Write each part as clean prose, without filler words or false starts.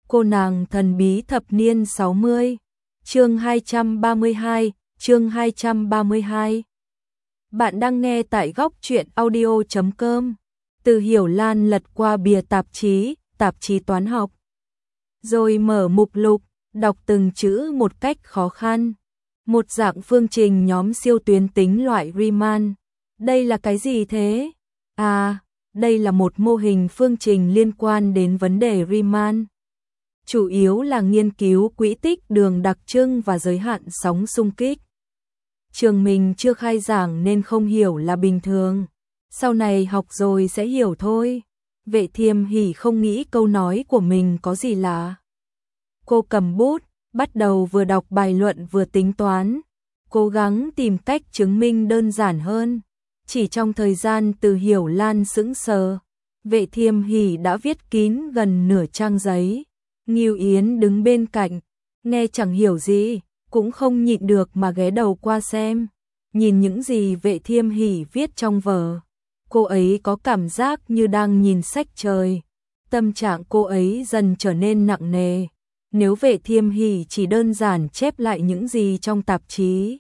Cô nàng thần bí thập niên 60, chương 232, chương 232. Bạn đang nghe tại góc truyện audio.com. Từ Hiểu Lan lật qua bìa tạp chí toán học. Rồi mở mục lục, đọc từng chữ một cách khó khăn. Một dạng phương trình nhóm siêu tuyến tính loại Riemann. Đây là cái gì thế? À, đây là một mô hình phương trình liên quan đến vấn đề Riemann. Chủ yếu là nghiên cứu quỹ tích đường đặc trưng và giới hạn sóng xung kích. Trường mình chưa khai giảng nên không hiểu là bình thường. Sau này học rồi sẽ hiểu thôi. Vệ Thiêm Hỷ không nghĩ câu nói của mình có gì lạ. Cô cầm bút, bắt đầu vừa đọc bài luận vừa tính toán, cố gắng tìm cách chứng minh đơn giản hơn. Chỉ trong thời gian Từ Hiểu Lan sững sờ, Vệ Thiêm Hỷ đã viết kín gần nửa trang giấy. Ngưu Yến đứng bên cạnh, nghe chẳng hiểu gì, cũng không nhịn được mà ghé đầu qua xem. Nhìn những gì Vệ Thiêm Hỷ viết trong vở, cô ấy có cảm giác như đang nhìn sách trời. Tâm trạng cô ấy dần trở nên nặng nề. Nếu Vệ Thiêm Hỷ chỉ đơn giản chép lại những gì trong tạp chí,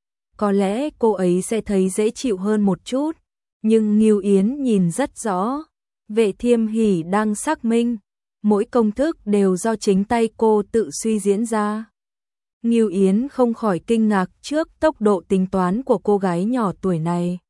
có lẽ cô ấy sẽ thấy dễ chịu hơn một chút. Nhưng Ngưu Yến nhìn rất rõ, Vệ Thiêm Hỷ đang xác minh, mỗi công thức đều do chính tay cô tự suy diễn ra. Ngưu Yến không khỏi kinh ngạc trước tốc độ tính toán của cô gái nhỏ tuổi này.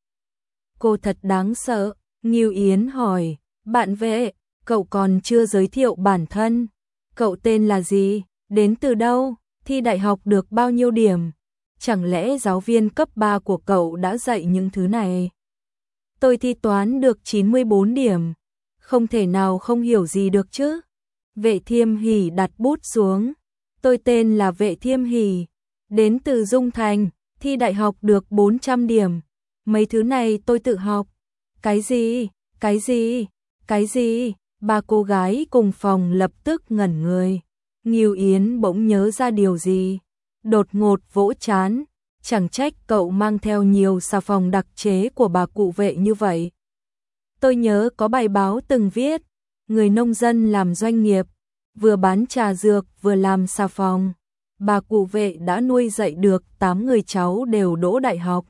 Cô thật đáng sợ. Ngưu Yến hỏi, bạn Vệ, cậu còn chưa giới thiệu bản thân. Cậu tên là gì? Đến từ đâu? Thi đại học được bao nhiêu điểm? Chẳng lẽ giáo viên cấp 3 của cậu đã dạy những thứ này? Tôi thi toán được 94 điểm. Không thể nào không hiểu gì được chứ? Vệ Thiêm Hỷ đặt bút xuống. Tôi tên là Vệ Thiêm Hỷ, đến từ Dung Thành, thi đại học được 400 điểm. Mấy thứ này tôi tự học. Cái gì? Cái gì? Cái gì? Ba cô gái cùng phòng lập tức ngẩn người. Ngưu Yến bỗng nhớ ra điều gì, đột ngột vỗ trán. Chẳng trách cậu mang theo nhiều xà phòng đặc chế của bà cụ Vệ như vậy. Tôi nhớ có bài báo từng viết, người nông dân làm doanh nghiệp, vừa bán trà dược vừa làm xà phòng. Bà cụ Vệ đã nuôi dạy được 8 người cháu đều đỗ đại học.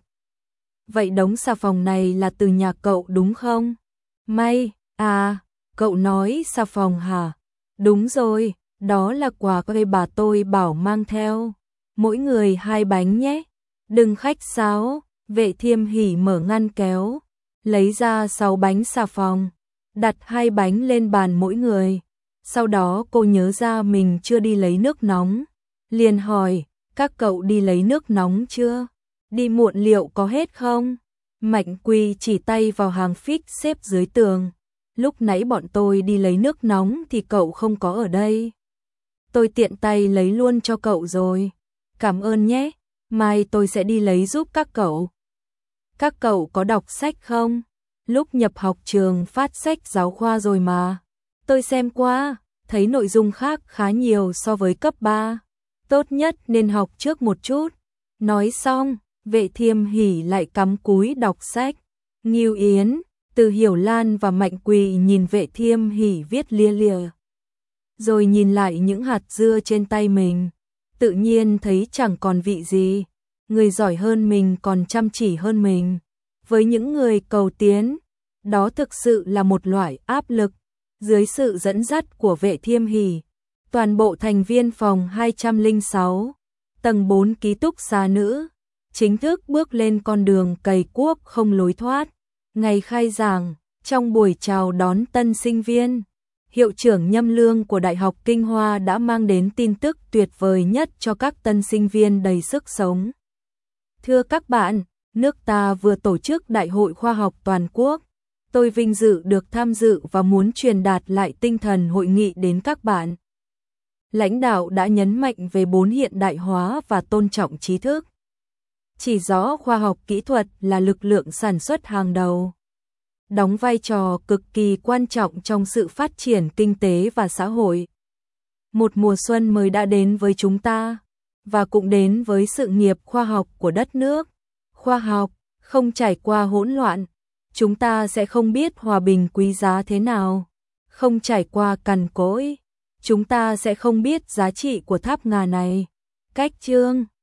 Vậy đống xà phòng này là từ nhà cậu đúng không? May, à, cậu nói xà phòng hả? Đúng rồi, đó là quà cây bà tôi bảo mang theo. Mỗi người 2 bánh nhé. Đừng khách sáo. Vệ Thiêm Hỷ mở ngăn kéo, lấy ra 6 bánh xà phòng, đặt 2 bánh lên bàn mỗi người. Sau đó cô nhớ ra mình chưa đi lấy nước nóng, liền hỏi, các cậu đi lấy nước nóng chưa? Đi muộn liệu có hết không? Mạnh Quy chỉ tay vào hàng phích xếp dưới tường. Lúc nãy bọn tôi đi lấy nước nóng thì cậu không có ở đây. Tôi tiện tay lấy luôn cho cậu rồi. Cảm ơn nhé, mai tôi sẽ đi lấy giúp các cậu. Các cậu có đọc sách không? Lúc nhập học trường phát sách giáo khoa rồi mà. Tôi xem qua, thấy nội dung khác khá nhiều so với cấp 3. Tốt nhất nên học trước một chút. Nói xong, Vệ Thiêm Hỷ lại cắm cúi đọc sách. Ngưu Yến, Từ Hiểu Lan và Mạnh Quỳ nhìn Vệ Thiêm Hỷ viết lia lịa, rồi nhìn lại những hạt dưa trên tay mình, tự nhiên thấy chẳng còn vị gì. Người giỏi hơn mình còn chăm chỉ hơn mình. Với những người cầu tiến, đó thực sự là một loại áp lực. Dưới sự dẫn dắt của Vệ Thiêm Hỷ, toàn bộ thành viên phòng 206, tầng 4 ký túc xá nữ, chính thức bước lên con đường cày cuốc không lối thoát. Ngày khai giảng, trong buổi chào đón tân sinh viên, hiệu trưởng Nhâm Lương của Đại học Kinh Hoa đã mang đến tin tức tuyệt vời nhất cho các tân sinh viên đầy sức sống. Thưa các bạn, nước ta vừa tổ chức Đại hội Khoa học Toàn quốc. Tôi vinh dự được tham dự và muốn truyền đạt lại tinh thần hội nghị đến các bạn. Lãnh đạo đã nhấn mạnh về 4 hiện đại hóa và tôn trọng trí thức. Chỉ rõ khoa học kỹ thuật là lực lượng sản xuất hàng đầu, đóng vai trò cực kỳ quan trọng trong sự phát triển kinh tế và xã hội. Một mùa xuân mới đã đến với chúng ta, và cũng đến với sự nghiệp khoa học của đất nước. Khoa học không trải qua hỗn loạn, chúng ta sẽ không biết hòa bình quý giá thế nào. Không trải qua cằn cỗi, chúng ta sẽ không biết giá trị của tháp ngà này. Cách chương